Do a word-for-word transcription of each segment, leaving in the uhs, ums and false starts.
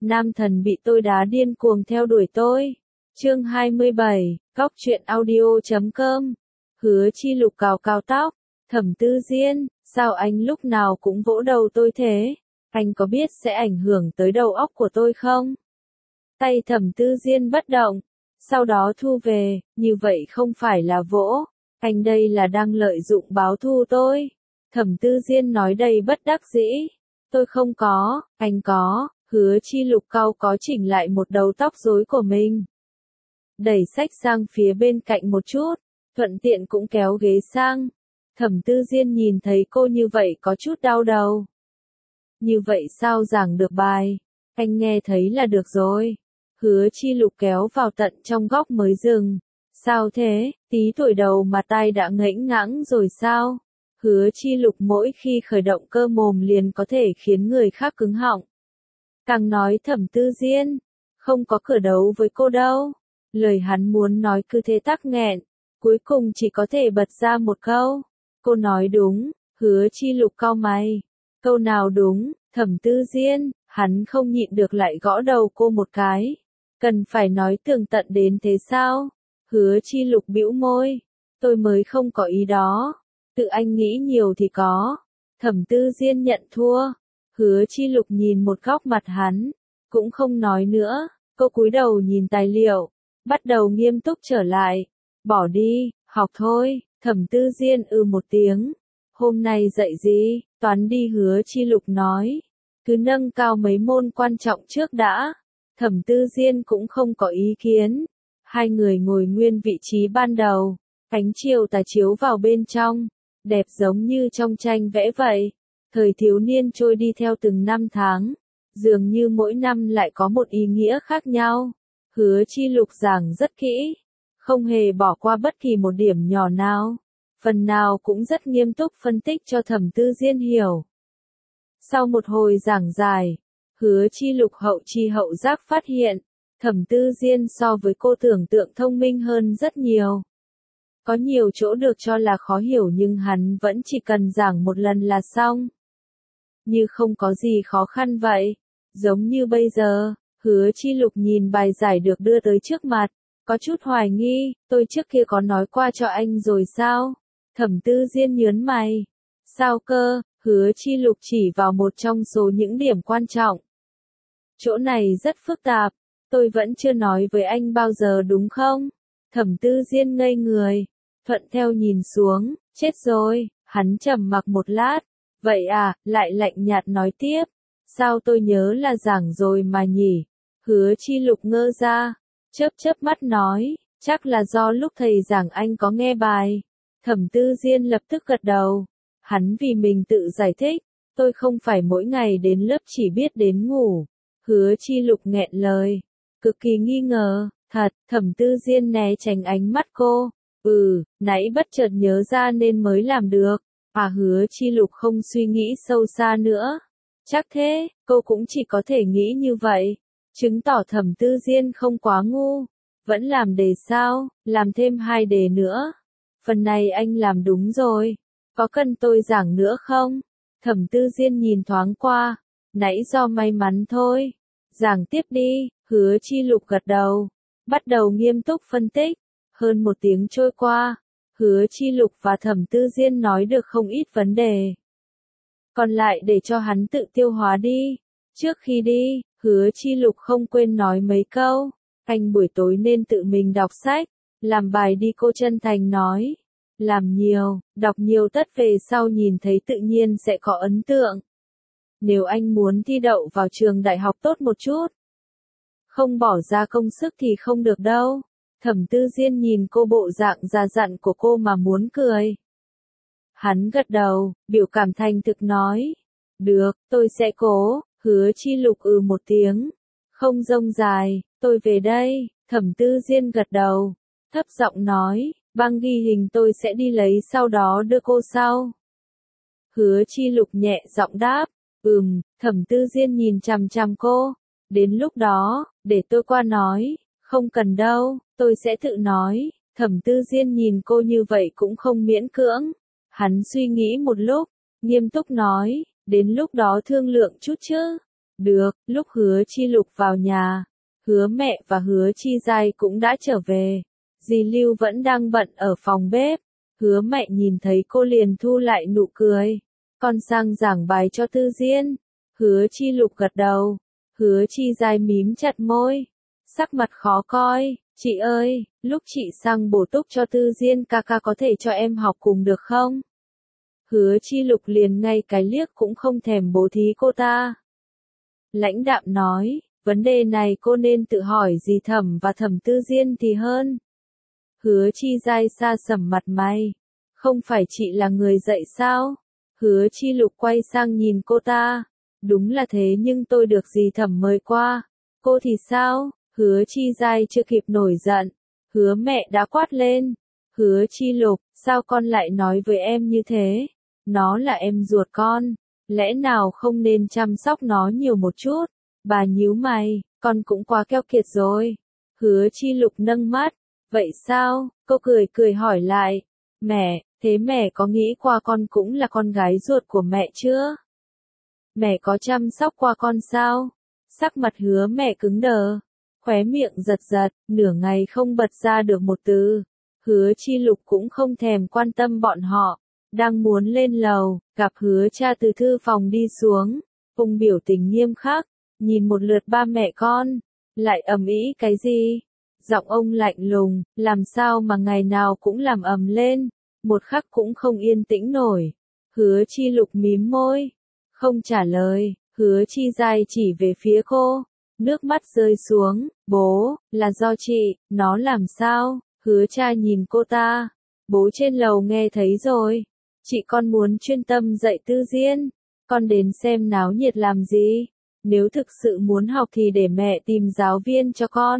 Nam thần bị tôi đá điên cuồng theo đuổi tôi. Chương hai mươi bảy, Góc truyện audio chấm com. Hứa Chi Lục cào cào tóc. Thẩm Tư Diên, sao anh lúc nào cũng vỗ đầu tôi thế? Anh có biết sẽ ảnh hưởng tới đầu óc của tôi không? Tay Thẩm Tư Diên bất động, sau đó thu về, như vậy không phải là vỗ, anh đây là đang lợi dụng báo thù tôi. Thẩm Tư Diên nói đầy bất đắc dĩ. Tôi không có, anh có. Hứa Chi Lục cau có chỉnh lại một đầu tóc rối của mình. Đẩy sách sang phía bên cạnh một chút, thuận tiện cũng kéo ghế sang. Thẩm Tư Diên nhìn thấy cô như vậy có chút đau đầu. Như vậy sao giảng được bài? Anh nghe thấy là được rồi. Hứa Chi Lục kéo vào tận trong góc mới dừng. Sao thế, tí tuổi đầu mà tai đã ngẫnh ngãng rồi sao? Hứa Chi Lục mỗi khi khởi động cơ mồm liền có thể khiến người khác cứng họng. Càng nói Thẩm Tư Diên, không có cửa đấu với cô đâu. Lời hắn muốn nói cứ thế tắc nghẹn, cuối cùng chỉ có thể bật ra một câu. Cô nói đúng. Hứa Chi Lục cau mày. Câu nào đúng? Thẩm Tư Diên, hắn không nhịn được lại gõ đầu cô một cái. Cần phải nói tường tận đến thế sao? Hứa Chi Lục bĩu môi. Tôi mới không có ý đó. Tự anh nghĩ nhiều thì có. Thẩm Tư Diên nhận thua. Hứa Chi Lục nhìn một góc mặt hắn, cũng không nói nữa. Cô cúi đầu nhìn tài liệu, bắt đầu nghiêm túc trở lại. Bỏ đi, học thôi. Thẩm Tư Diên ư một tiếng. Hôm nay dạy gì? Toán đi. Hứa Chi Lục nói. Cứ nâng cao mấy môn quan trọng trước đã. Thẩm Tư Diên cũng không có ý kiến. Hai người ngồi nguyên vị trí ban đầu. Ánh chiều tà chiếu vào bên trong, đẹp giống như trong tranh vẽ vậy. Thời thiếu niên trôi đi theo từng năm tháng, dường như mỗi năm lại có một ý nghĩa khác nhau. Hứa Chi Lục giảng rất kỹ, không hề bỏ qua bất kỳ một điểm nhỏ nào, phần nào cũng rất nghiêm túc phân tích cho Thẩm Tư Diên hiểu. Sau một hồi giảng dài, Hứa Chi Lục hậu chi hậu giác phát hiện, Thẩm Tư Diên so với cô tưởng tượng thông minh hơn rất nhiều. Có nhiều chỗ được cho là khó hiểu nhưng hắn vẫn chỉ cần giảng một lần là xong. Như không có gì khó khăn vậy. Giống như bây giờ, Hứa Chi Lục nhìn bài giải được đưa tới trước mặt, có chút hoài nghi, tôi trước kia có nói qua cho anh rồi sao? Thẩm Tư Diên nhớn mày. Sao cơ? Hứa Chi Lục chỉ vào một trong số những điểm quan trọng. Chỗ này rất phức tạp, tôi vẫn chưa nói với anh bao giờ đúng không? Thẩm Tư Diên ngây người, thuận theo nhìn xuống, chết rồi, hắn trầm mặc một lát. Vậy à, lại lạnh nhạt nói tiếp. Sao tôi nhớ là giảng rồi mà nhỉ? Hứa Chi Lục ngơ ra, chớp chớp mắt nói, chắc là do lúc thầy giảng anh có nghe bài. Thẩm Tư Diên lập tức gật đầu. Hắn vì mình tự giải thích, tôi không phải mỗi ngày đến lớp chỉ biết đến ngủ. Hứa Chi Lục nghẹn lời, cực kỳ nghi ngờ, thật. Thẩm Tư Diên né tránh ánh mắt cô. Ừ, nãy bất chợt nhớ ra nên mới làm được. À. Hứa Chi Lục không suy nghĩ sâu xa nữa. Chắc thế, cô cũng chỉ có thể nghĩ như vậy. Chứng tỏ Thẩm Tư Diên không quá ngu. Vẫn làm đề sao, làm thêm hai đề nữa. Phần này anh làm đúng rồi. Có cần tôi giảng nữa không? Thẩm Tư Diên nhìn thoáng qua. Nãy do may mắn thôi. Giảng tiếp đi. Hứa Chi Lục gật đầu. Bắt đầu nghiêm túc phân tích. Hơn một tiếng trôi qua. Hứa Chi Lục và Thẩm Tư Diên nói được không ít vấn đề. Còn lại để cho hắn tự tiêu hóa đi. Trước khi đi, Hứa Chi Lục không quên nói mấy câu. Anh buổi tối nên tự mình đọc sách. Làm bài đi, cô chân thành nói. Làm nhiều, đọc nhiều tất về sau nhìn thấy tự nhiên sẽ có ấn tượng. Nếu anh muốn thi đậu vào trường đại học tốt một chút, không bỏ ra công sức thì không được đâu. Thẩm Tư Diên nhìn cô bộ dạng già dặn của cô mà muốn cười. Hắn gật đầu, biểu cảm thành thực nói. Được, tôi sẽ cố. Hứa Chi Lục ừ một tiếng. Không rông dài, tôi về đây. Thẩm Tư Diên gật đầu, thấp giọng nói, băng ghi hình tôi sẽ đi lấy sau đó đưa cô sau. Hứa Chi Lục nhẹ giọng đáp, ừm. Thẩm Tư Diên nhìn chằm chằm cô. Đến lúc đó, để tôi qua nói. Không cần đâu, tôi sẽ tự nói. Thẩm Tư Diên nhìn cô như vậy cũng không miễn cưỡng. Hắn suy nghĩ một lúc, nghiêm túc nói, đến lúc đó thương lượng chút chứ. Được, lúc Hứa Chi Lục vào nhà, Hứa mẹ và Hứa Chi Giai cũng đã trở về. Dì Lưu vẫn đang bận ở phòng bếp. Hứa mẹ nhìn thấy cô liền thu lại nụ cười. Con sang giảng bài cho Tư Diên. Hứa Chi Lục gật đầu. Hứa Chi Giai mím chặt môi. Sắc mặt khó coi. Chị ơi, lúc chị sang bổ túc cho Tư Diên ca ca có thể cho em học cùng được không? Hứa Chi Lục liền ngay cái liếc cũng không thèm bố thí cô ta. Lãnh đạm nói, vấn đề này cô nên tự hỏi dì Thẩm và Thẩm Tư Diên thì hơn. Hứa Chi Giai xa sầm mặt mày. Không phải chị là người dạy sao? Hứa Chi Lục quay sang nhìn cô ta. Đúng là thế nhưng tôi được dì Thẩm mời qua. Cô thì sao? Hứa Chi Giai chưa kịp nổi giận. Hứa mẹ đã quát lên. Hứa Chi Lục, sao con lại nói với em như thế? Nó là em ruột con. Lẽ nào không nên chăm sóc nó nhiều một chút? Bà nhíu mày, con cũng quá keo kiệt rồi. Hứa Chi Lục nâng mắt. Vậy sao? Cô cười cười hỏi lại. Mẹ, thế mẹ có nghĩ qua con cũng là con gái ruột của mẹ chưa? Mẹ có chăm sóc qua con sao? Sắc mặt Hứa mẹ cứng đờ. Khóe miệng giật giật, nửa ngày không bật ra được một từ. Hứa Chi Lục cũng không thèm quan tâm bọn họ. Đang muốn lên lầu, gặp Hứa cha từ thư phòng đi xuống. Ông biểu tình nghiêm khắc, nhìn một lượt ba mẹ con. Lại ầm ĩ cái gì? Giọng ông lạnh lùng, làm sao mà ngày nào cũng làm ầm lên. Một khắc cũng không yên tĩnh nổi. Hứa Chi Lục mím môi. Không trả lời, Hứa Chi Giai chỉ về phía cô. Nước mắt rơi xuống, bố, là do chị, nó làm sao? Hứa cha nhìn cô ta. Bố trên lầu nghe thấy rồi. Chị con muốn chuyên tâm dạy Tư Diên. Con đến xem náo nhiệt làm gì? Nếu thực sự muốn học thì để mẹ tìm giáo viên cho con.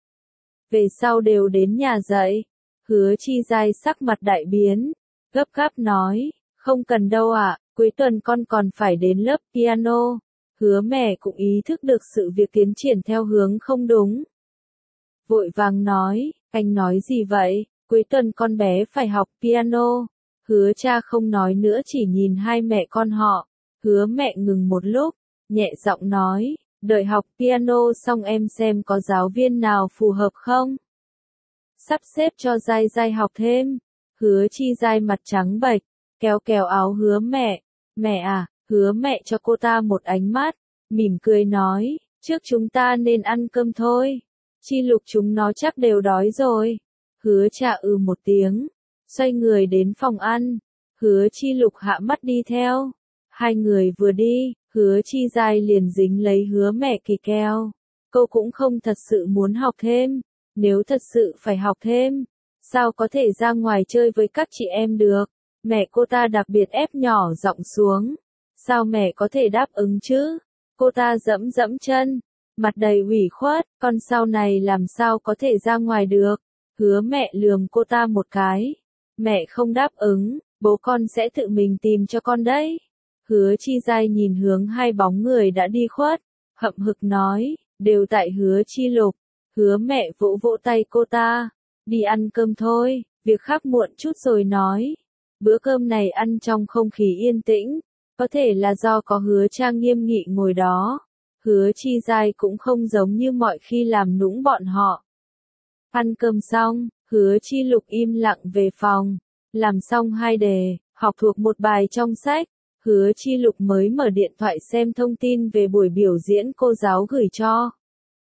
Về sau đều đến nhà dạy. Hứa Chi Giai sắc mặt đại biến. Gấp gáp nói, không cần đâu ạ, cuối tuần con còn phải đến lớp piano. Hứa mẹ cũng ý thức được sự việc tiến triển theo hướng không đúng. Vội vàng nói, anh nói gì vậy, cuối tuần con bé phải học piano. Hứa cha không nói nữa chỉ nhìn hai mẹ con họ. Hứa mẹ ngừng một lúc, nhẹ giọng nói, đợi học piano xong em xem có giáo viên nào phù hợp không. Sắp xếp cho Giai Giai học thêm. Hứa Chi Giai mặt trắng bệch, kéo kéo áo Hứa mẹ. Mẹ à, Hứa mẹ cho cô ta một ánh mắt, mỉm cười nói, trước chúng ta nên ăn cơm thôi. Chi Lục chúng nó chắc đều đói rồi. Hứa cha ừ một tiếng, xoay người đến phòng ăn. Hứa Chi Lục hạ mắt đi theo. Hai người vừa đi, Hứa Chi Giai liền dính lấy Hứa mẹ kỳ kèo. Cô cũng không thật sự muốn học thêm. Nếu thật sự phải học thêm, sao có thể ra ngoài chơi với các chị em được? Mẹ cô ta đặc biệt ép nhỏ giọng xuống. Sao mẹ có thể đáp ứng chứ? Cô ta dẫm dẫm chân, mặt đầy ủy khuất, con sau này làm sao có thể ra ngoài được? Hứa mẹ lườm cô ta một cái. Mẹ không đáp ứng, bố con sẽ tự mình tìm cho con đấy. Hứa Chi Giai nhìn hướng hai bóng người đã đi khuất, hậm hực nói, đều tại Hứa Chi Lục. Hứa mẹ vỗ vỗ tay cô ta. Đi ăn cơm thôi, việc khác muộn chút rồi nói. Bữa cơm này ăn trong không khí yên tĩnh. Có thể là do có Hứa cha nghiêm nghị ngồi đó. Hứa Chi Giai cũng không giống như mọi khi làm nũng bọn họ. Ăn cơm xong, Hứa Chi Lục im lặng về phòng. Làm xong hai đề, học thuộc một bài trong sách. Hứa Chi Lục mới mở điện thoại xem thông tin về buổi biểu diễn cô giáo gửi cho.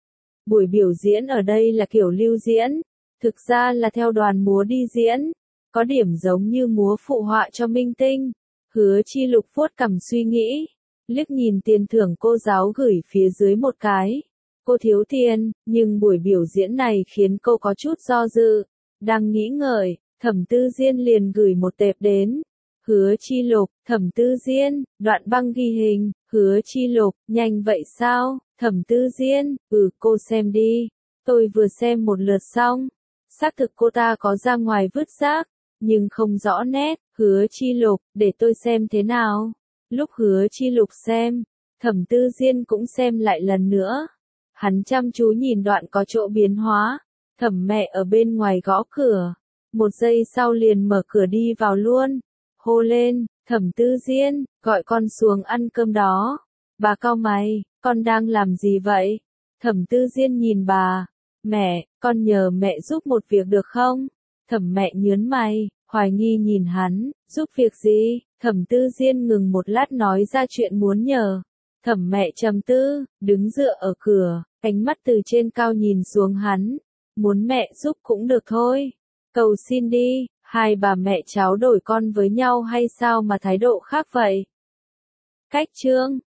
Buổi biểu diễn ở đây là kiểu lưu diễn. Thực ra là theo đoàn múa đi diễn. Có điểm giống như múa phụ họa cho minh tinh. Hứa Chi Lục vuốt cằm suy nghĩ. Liếc nhìn tiền thưởng cô giáo gửi phía dưới một cái. Cô thiếu tiền, nhưng buổi biểu diễn này khiến cô có chút do dự. Đang nghĩ ngợi, Thẩm Tư Diên liền gửi một tệp đến. Hứa Chi Lục, Thẩm Tư Diên, đoạn băng ghi hình. Hứa Chi Lục, nhanh vậy sao? Thẩm Tư Diên, ừ cô xem đi. Tôi vừa xem một lượt xong. Xác thực cô ta có ra ngoài vứt rác, nhưng không rõ nét. Hứa Chi Lục, để tôi xem thế nào. Lúc Hứa Chi Lục xem, Thẩm Tư Diên cũng xem lại lần nữa. Hắn chăm chú nhìn đoạn có chỗ biến hóa. Thẩm mẹ ở bên ngoài gõ cửa. Một giây sau liền mở cửa đi vào luôn. Hô lên, Thẩm Tư Diên, gọi con xuống ăn cơm đó. Bà cau mày, con đang làm gì vậy? Thẩm Tư Diên nhìn bà. Mẹ, con nhờ mẹ giúp một việc được không? Thẩm mẹ nhớn mày, hoài nghi nhìn hắn, giúp việc gì? Thẩm Tư Diên ngừng một lát nói ra chuyện muốn nhờ. Thẩm mẹ trầm tư, đứng dựa ở cửa, ánh mắt từ trên cao nhìn xuống hắn. Muốn mẹ giúp cũng được thôi. Cầu xin đi, hai bà mẹ cháu đổi con với nhau hay sao mà thái độ khác vậy? Cách chương